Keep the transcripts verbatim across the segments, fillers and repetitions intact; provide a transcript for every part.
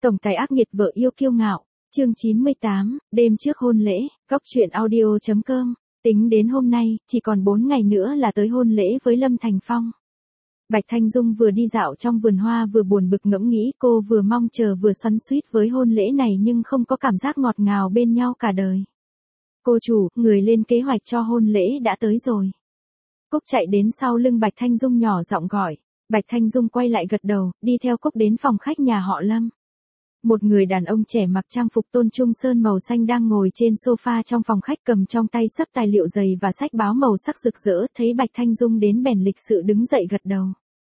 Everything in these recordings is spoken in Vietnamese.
Tổng tài ác nghiệt vợ yêu kiêu ngạo, chương chín mươi tám, đêm trước hôn lễ, cóc truyện audio chấm com. Tính đến hôm nay, chỉ còn bốn ngày nữa là tới hôn lễ với Lâm Thành Phong. Bạch Thanh Dung vừa đi dạo trong vườn hoa vừa buồn bực ngẫm nghĩ, cô vừa mong chờ vừa xoắn xuýt với hôn lễ này nhưng không có cảm giác ngọt ngào bên nhau cả đời. Cô chủ, người lên kế hoạch cho hôn lễ đã tới rồi. Cúc chạy đến sau lưng Bạch Thanh Dung nhỏ giọng gọi. Bạch Thanh Dung quay lại gật đầu, đi theo Cúc đến phòng khách nhà họ Lâm. Một người đàn ông trẻ mặc trang phục tôn trung sơn màu xanh đang ngồi trên sofa trong phòng khách, cầm trong tay xấp tài liệu dày và sách báo màu sắc rực rỡ, thấy Bạch Thanh Dung đến bèn lịch sự đứng dậy gật đầu.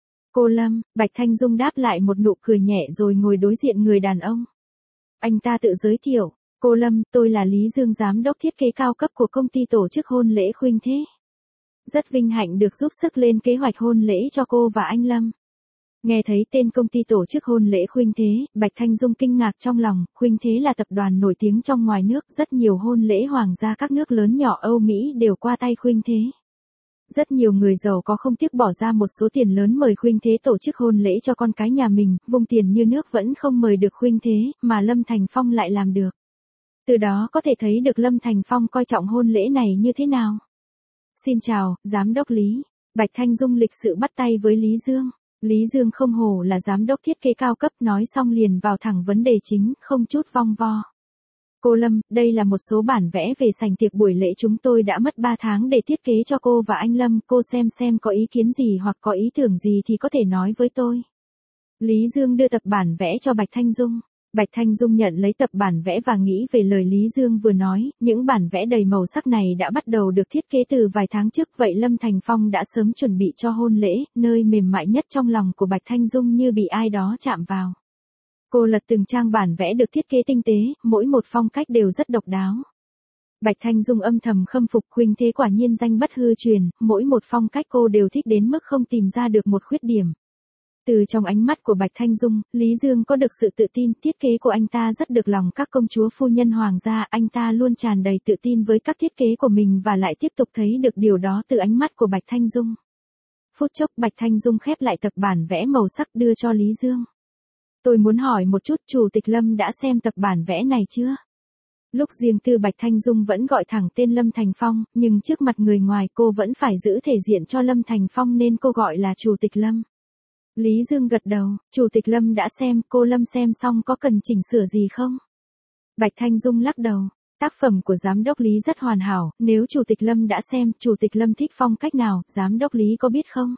Cô Lâm, Bạch Thanh Dung đáp lại một nụ cười nhẹ rồi ngồi đối diện người đàn ông. Anh ta tự giới thiệu, cô Lâm, tôi là Lý Dương, giám đốc thiết kế cao cấp của công ty tổ chức hôn lễ Khuynh Thế. Rất vinh hạnh được giúp sức lên kế hoạch hôn lễ cho cô và anh Lâm. Nghe thấy tên công ty tổ chức hôn lễ Khuynh Thế, Bạch Thanh Dung kinh ngạc trong lòng. Khuynh Thế là tập đoàn nổi tiếng trong ngoài nước, rất nhiều hôn lễ hoàng gia các nước lớn nhỏ Âu Mỹ đều qua tay Khuynh Thế. Rất nhiều người giàu có không tiếc bỏ ra một số tiền lớn mời Khuynh Thế tổ chức hôn lễ cho con cái nhà mình, vung tiền như nước vẫn không mời được Khuynh Thế, mà Lâm Thành Phong lại làm được. Từ đó có thể thấy được Lâm Thành Phong coi trọng hôn lễ này như thế nào. Xin chào, giám đốc Lý. Bạch Thanh Dung lịch sự bắt tay với Lý Dương. Lý Dương không hổ là giám đốc thiết kế cao cấp, nói xong liền vào thẳng vấn đề chính, không chút vòng vo. Cô Lâm, đây là một số bản vẽ về sảnh tiệc buổi lễ, chúng tôi đã mất ba tháng để thiết kế cho cô và anh Lâm, cô xem xem có ý kiến gì hoặc có ý tưởng gì thì có thể nói với tôi. Lý Dương đưa tập bản vẽ cho Bạch Thanh Dung. Bạch Thanh Dung nhận lấy tập bản vẽ và nghĩ về lời Lý Dương vừa nói, những bản vẽ đầy màu sắc này đã bắt đầu được thiết kế từ vài tháng trước, vậy Lâm Thành Phong đã sớm chuẩn bị cho hôn lễ, nơi mềm mại nhất trong lòng của Bạch Thanh Dung như bị ai đó chạm vào. Cô lật từng trang bản vẽ được thiết kế tinh tế, mỗi một phong cách đều rất độc đáo. Bạch Thanh Dung âm thầm khâm phục, Khuynh Thế quả nhiên danh bất hư truyền, mỗi một phong cách cô đều thích đến mức không tìm ra được một khuyết điểm. Từ trong ánh mắt của Bạch Thanh Dung, Lý Dương có được sự tự tin, thiết kế của anh ta rất được lòng các công chúa phu nhân hoàng gia, anh ta luôn tràn đầy tự tin với các thiết kế của mình và lại tiếp tục thấy được điều đó từ ánh mắt của Bạch Thanh Dung. Phút chốc Bạch Thanh Dung khép lại tập bản vẽ màu sắc đưa cho Lý Dương. Tôi muốn hỏi một chút, Chủ tịch Lâm đã xem tập bản vẽ này chưa? Lúc riêng tư Bạch Thanh Dung vẫn gọi thẳng tên Lâm Thành Phong, nhưng trước mặt người ngoài cô vẫn phải giữ thể diện cho Lâm Thành Phong nên cô gọi là Chủ tịch Lâm. Lý Dương gật đầu, Chủ tịch Lâm đã xem, cô Lâm xem xong có cần chỉnh sửa gì không? Bạch Thanh Dung lắc đầu, tác phẩm của giám đốc Lý rất hoàn hảo, nếu Chủ tịch Lâm đã xem, Chủ tịch Lâm thích phong cách nào, giám đốc Lý có biết không?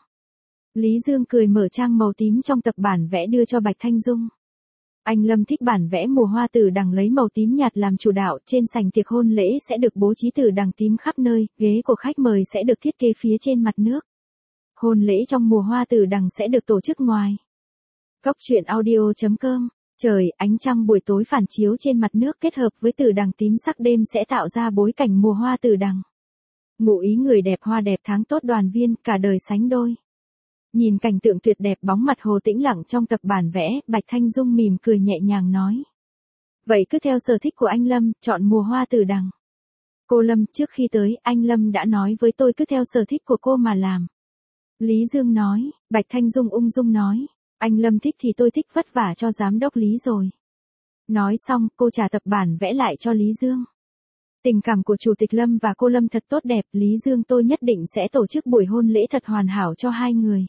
Lý Dương cười mở trang màu tím trong tập bản vẽ đưa cho Bạch Thanh Dung. Anh Lâm thích bản vẽ mùa hoa tử đằng lấy màu tím nhạt làm chủ đạo, trên sảnh tiệc hôn lễ sẽ được bố trí tử đằng tím khắp nơi, ghế của khách mời sẽ được thiết kế phía trên mặt nước. Hôn lễ trong mùa hoa tử đằng sẽ được tổ chức ngoài. Cóc truyện audio chấm com. Trời, ánh trăng buổi tối phản chiếu trên mặt nước kết hợp với tử đằng tím sắc đêm sẽ tạo ra bối cảnh mùa hoa tử đằng. Ngụ ý người đẹp hoa đẹp tháng tốt đoàn viên, cả đời sánh đôi. Nhìn cảnh tượng tuyệt đẹp bóng mặt hồ tĩnh lặng trong tập bản vẽ, Bạch Thanh Dung mỉm cười nhẹ nhàng nói. Vậy cứ theo sở thích của anh Lâm, chọn mùa hoa tử đằng. Cô Lâm, trước khi tới, anh Lâm đã nói với tôi cứ theo sở thích của cô mà làm. Lý Dương nói, Bạch Thanh Dung ung dung nói, anh Lâm thích thì tôi thích, vất vả cho giám đốc Lý rồi. Nói xong, cô trả tập bản vẽ lại cho Lý Dương. Tình cảm của Chủ tịch Lâm và cô Lâm thật tốt đẹp, Lý Dương tôi nhất định sẽ tổ chức buổi hôn lễ thật hoàn hảo cho hai người.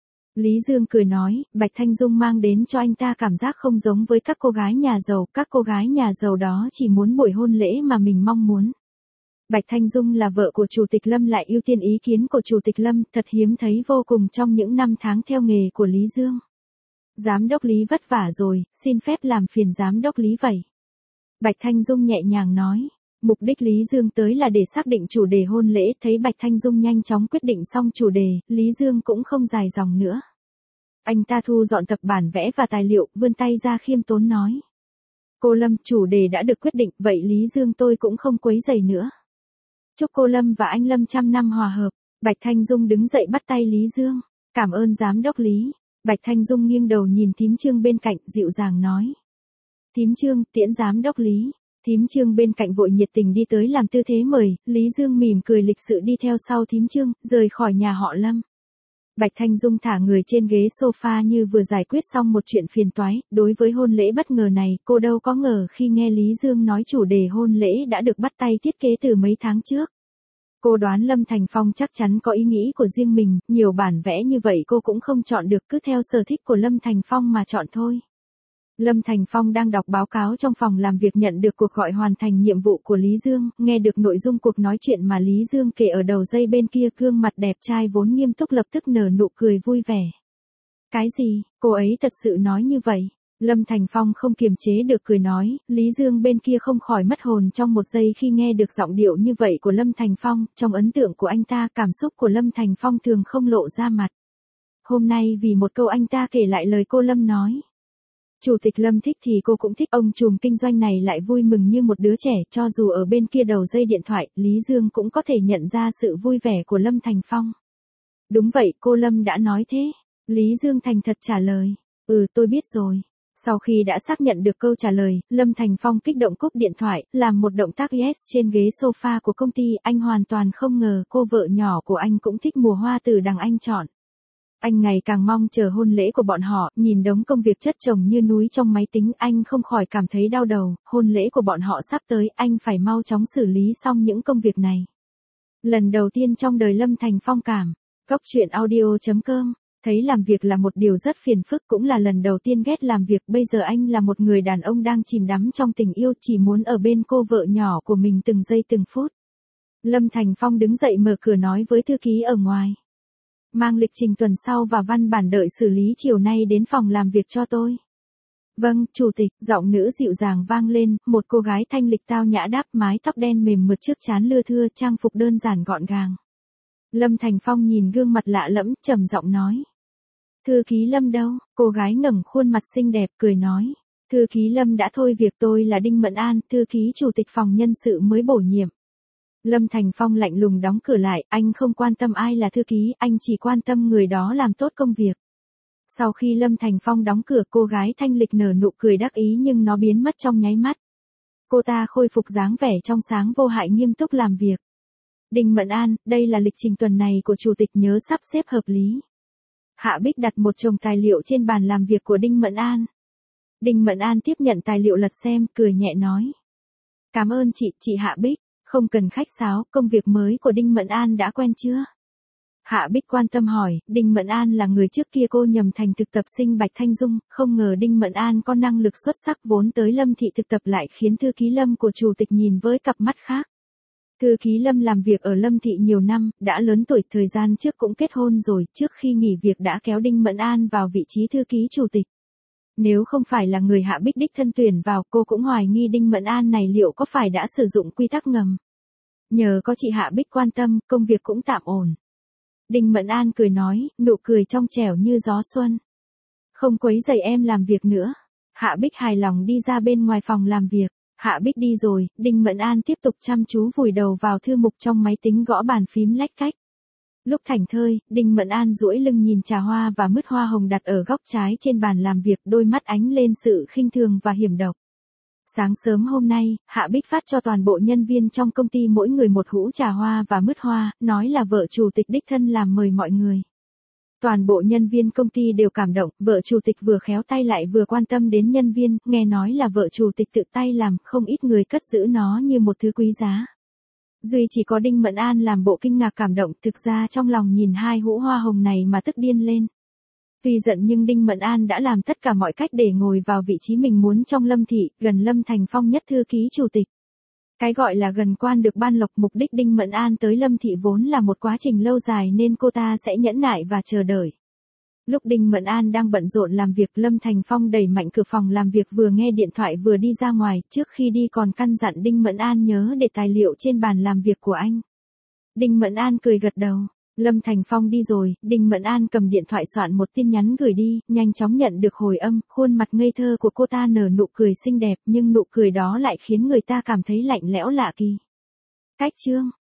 Lý Dương cười nói, Bạch Thanh Dung mang đến cho anh ta cảm giác không giống với các cô gái nhà giàu, các cô gái nhà giàu đó chỉ muốn buổi hôn lễ mà mình mong muốn. Bạch Thanh Dung là vợ của Chủ tịch Lâm lại ưu tiên ý kiến của Chủ tịch Lâm, thật hiếm thấy vô cùng trong những năm tháng theo nghề của Lý Dương. Giám đốc Lý vất vả rồi, xin phép làm phiền giám đốc Lý vậy. Bạch Thanh Dung nhẹ nhàng nói, mục đích Lý Dương tới là để xác định chủ đề hôn lễ, thấy Bạch Thanh Dung nhanh chóng quyết định xong chủ đề, Lý Dương cũng không dài dòng nữa. Anh ta thu dọn tập bản vẽ và tài liệu, vươn tay ra khiêm tốn nói. Cô Lâm, chủ đề đã được quyết định, vậy Lý Dương tôi cũng không quấy rầy nữa. Chúc cô Lâm và anh Lâm trăm năm hòa hợp. Bạch Thanh Dung đứng dậy bắt tay Lý Dương. Cảm ơn giám đốc Lý. Bạch Thanh Dung nghiêng đầu nhìn thím Trương bên cạnh, dịu dàng nói. Thím Trương, tiễn giám đốc Lý. Thím Trương bên cạnh vội nhiệt tình đi tới làm tư thế mời, Lý Dương mỉm cười lịch sự đi theo sau thím Trương, rời khỏi nhà họ Lâm. Bạch Thanh Dung thả người trên ghế sofa như vừa giải quyết xong một chuyện phiền toái, đối với hôn lễ bất ngờ này, cô đâu có ngờ khi nghe Lý Dương nói chủ đề hôn lễ đã được bắt tay thiết kế từ mấy tháng trước. Cô đoán Lâm Thành Phong chắc chắn có ý nghĩ của riêng mình, nhiều bản vẽ như vậy cô cũng không chọn được, cứ theo sở thích của Lâm Thành Phong mà chọn thôi. Lâm Thành Phong đang đọc báo cáo trong phòng làm việc nhận được cuộc gọi hoàn thành nhiệm vụ của Lý Dương, nghe được nội dung cuộc nói chuyện mà Lý Dương kể ở đầu dây bên kia, gương mặt đẹp trai vốn nghiêm túc lập tức nở nụ cười vui vẻ. Cái gì, cô ấy thật sự nói như vậy? Lâm Thành Phong không kiềm chế được cười nói, Lý Dương bên kia không khỏi mất hồn trong một giây khi nghe được giọng điệu như vậy của Lâm Thành Phong, trong ấn tượng của anh ta cảm xúc của Lâm Thành Phong thường không lộ ra mặt. Hôm nay vì một câu anh ta kể lại lời cô Lâm nói. Chủ tịch Lâm thích thì cô cũng thích, ông trùm kinh doanh này lại vui mừng như một đứa trẻ, cho dù ở bên kia đầu dây điện thoại, Lý Dương cũng có thể nhận ra sự vui vẻ của Lâm Thành Phong. Đúng vậy, cô Lâm đã nói thế. Lý Dương thành thật trả lời, ừ tôi biết rồi. Sau khi đã xác nhận được câu trả lời, Lâm Thành Phong kích động cúp điện thoại, làm một động tác yes trên ghế sofa của công ty, anh hoàn toàn không ngờ cô vợ nhỏ của anh cũng thích mùa hoa từ đằng anh chọn. Anh ngày càng mong chờ hôn lễ của bọn họ, nhìn đống công việc chất chồng như núi trong máy tính, anh không khỏi cảm thấy đau đầu, hôn lễ của bọn họ sắp tới, anh phải mau chóng xử lý xong những công việc này. Lần đầu tiên trong đời Lâm Thành Phong cảm, Cóc Truyện Audio chấm com, thấy làm việc là một điều rất phiền phức, cũng là lần đầu tiên ghét làm việc, bây giờ anh là một người đàn ông đang chìm đắm trong tình yêu, chỉ muốn ở bên cô vợ nhỏ của mình từng giây từng phút. Lâm Thành Phong đứng dậy mở cửa nói với thư ký ở ngoài. Mang lịch trình tuần sau và văn bản đợi xử lý chiều nay đến phòng làm việc cho tôi. Vâng, chủ tịch, giọng nữ dịu dàng vang lên, một cô gái thanh lịch tao nhã đáp, mái tóc đen mềm mượt trước trán lưa thưa, trang phục đơn giản gọn gàng. Lâm Thành Phong nhìn gương mặt lạ lẫm, trầm giọng nói. Thư ký Lâm đâu? Cô gái ngẩng khuôn mặt xinh đẹp cười nói. Thư ký Lâm đã thôi việc, tôi là Đinh Mẫn An, thư ký chủ tịch phòng nhân sự mới bổ nhiệm. Lâm Thành Phong lạnh lùng đóng cửa lại, anh không quan tâm ai là thư ký, anh chỉ quan tâm người đó làm tốt công việc. Sau khi Lâm Thành Phong đóng cửa, cô gái thanh lịch nở nụ cười đắc ý nhưng nó biến mất trong nháy mắt. Cô ta khôi phục dáng vẻ trong sáng vô hại nghiêm túc làm việc. Đinh Mẫn An, đây là lịch trình tuần này của chủ tịch, nhớ sắp xếp hợp lý. Hạ Bích đặt một chồng tài liệu trên bàn làm việc của Đinh Mẫn An. Đinh Mẫn An tiếp nhận tài liệu lật xem, cười nhẹ nói. Cảm ơn chị, chị Hạ Bích. Không cần khách sáo, công việc mới của Đinh Mẫn An đã quen chưa? Hạ Bích quan tâm hỏi, Đinh Mẫn An là người trước kia cô nhầm thành thực tập sinh Bạch Thanh Dung, không ngờ Đinh Mẫn An có năng lực xuất sắc, vốn tới Lâm thị thực tập lại khiến thư ký Lâm của chủ tịch nhìn với cặp mắt khác. Thư ký Lâm làm việc ở Lâm thị nhiều năm, đã lớn tuổi, thời gian trước cũng kết hôn rồi, trước khi nghỉ việc đã kéo Đinh Mẫn An vào vị trí thư ký chủ tịch. Nếu không phải là người Hạ Bích đích thân tuyển vào, cô cũng hoài nghi Đinh Mẫn An này liệu có phải đã sử dụng quy tắc ngầm. Nhờ có chị Hạ Bích quan tâm, công việc cũng tạm ổn. Đinh Mẫn An cười nói, nụ cười trong trẻo như gió xuân. Không quấy rầy em làm việc nữa. Hạ Bích hài lòng đi ra bên ngoài phòng làm việc. Hạ Bích đi rồi, Đinh Mẫn An tiếp tục chăm chú vùi đầu vào thư mục trong máy tính, gõ bàn phím lách cách. Lúc thảnh thơi, Đinh Mẫn An duỗi lưng nhìn trà hoa và mứt hoa hồng đặt ở góc trái trên bàn làm việc, đôi mắt ánh lên sự khinh thường và hiểm độc. Sáng sớm hôm nay, Hạ Bích phát cho toàn bộ nhân viên trong công ty mỗi người một hũ trà hoa và mứt hoa, nói là vợ chủ tịch đích thân làm mời mọi người. Toàn bộ nhân viên công ty đều cảm động, vợ chủ tịch vừa khéo tay lại vừa quan tâm đến nhân viên, nghe nói là vợ chủ tịch tự tay làm, không ít người cất giữ nó như một thứ quý giá. Duy chỉ có Đinh Mẫn An làm bộ kinh ngạc cảm động, thực ra trong lòng nhìn hai hũ hoa hồng này mà tức điên lên. Tuy giận nhưng Đinh Mẫn An đã làm tất cả mọi cách để ngồi vào vị trí mình muốn trong Lâm thị, gần Lâm Thành Phong nhất thư ký chủ tịch. Cái gọi là gần quan được ban lộc, mục đích Đinh Mẫn An tới Lâm thị vốn là một quá trình lâu dài nên cô ta sẽ nhẫn nại và chờ đợi. Lúc Đinh Mẫn An đang bận rộn làm việc, Lâm Thành Phong đẩy mạnh cửa phòng làm việc, vừa nghe điện thoại vừa đi ra ngoài, trước khi đi còn căn dặn Đinh Mẫn An nhớ để tài liệu trên bàn làm việc của anh. Đinh Mẫn An cười gật đầu. Lâm Thành Phong đi rồi, Đinh Mẫn An cầm điện thoại soạn một tin nhắn gửi đi, nhanh chóng nhận được hồi âm, khuôn mặt ngây thơ của cô ta nở nụ cười xinh đẹp, nhưng nụ cười đó lại khiến người ta cảm thấy lạnh lẽo lạ kỳ. Cách chương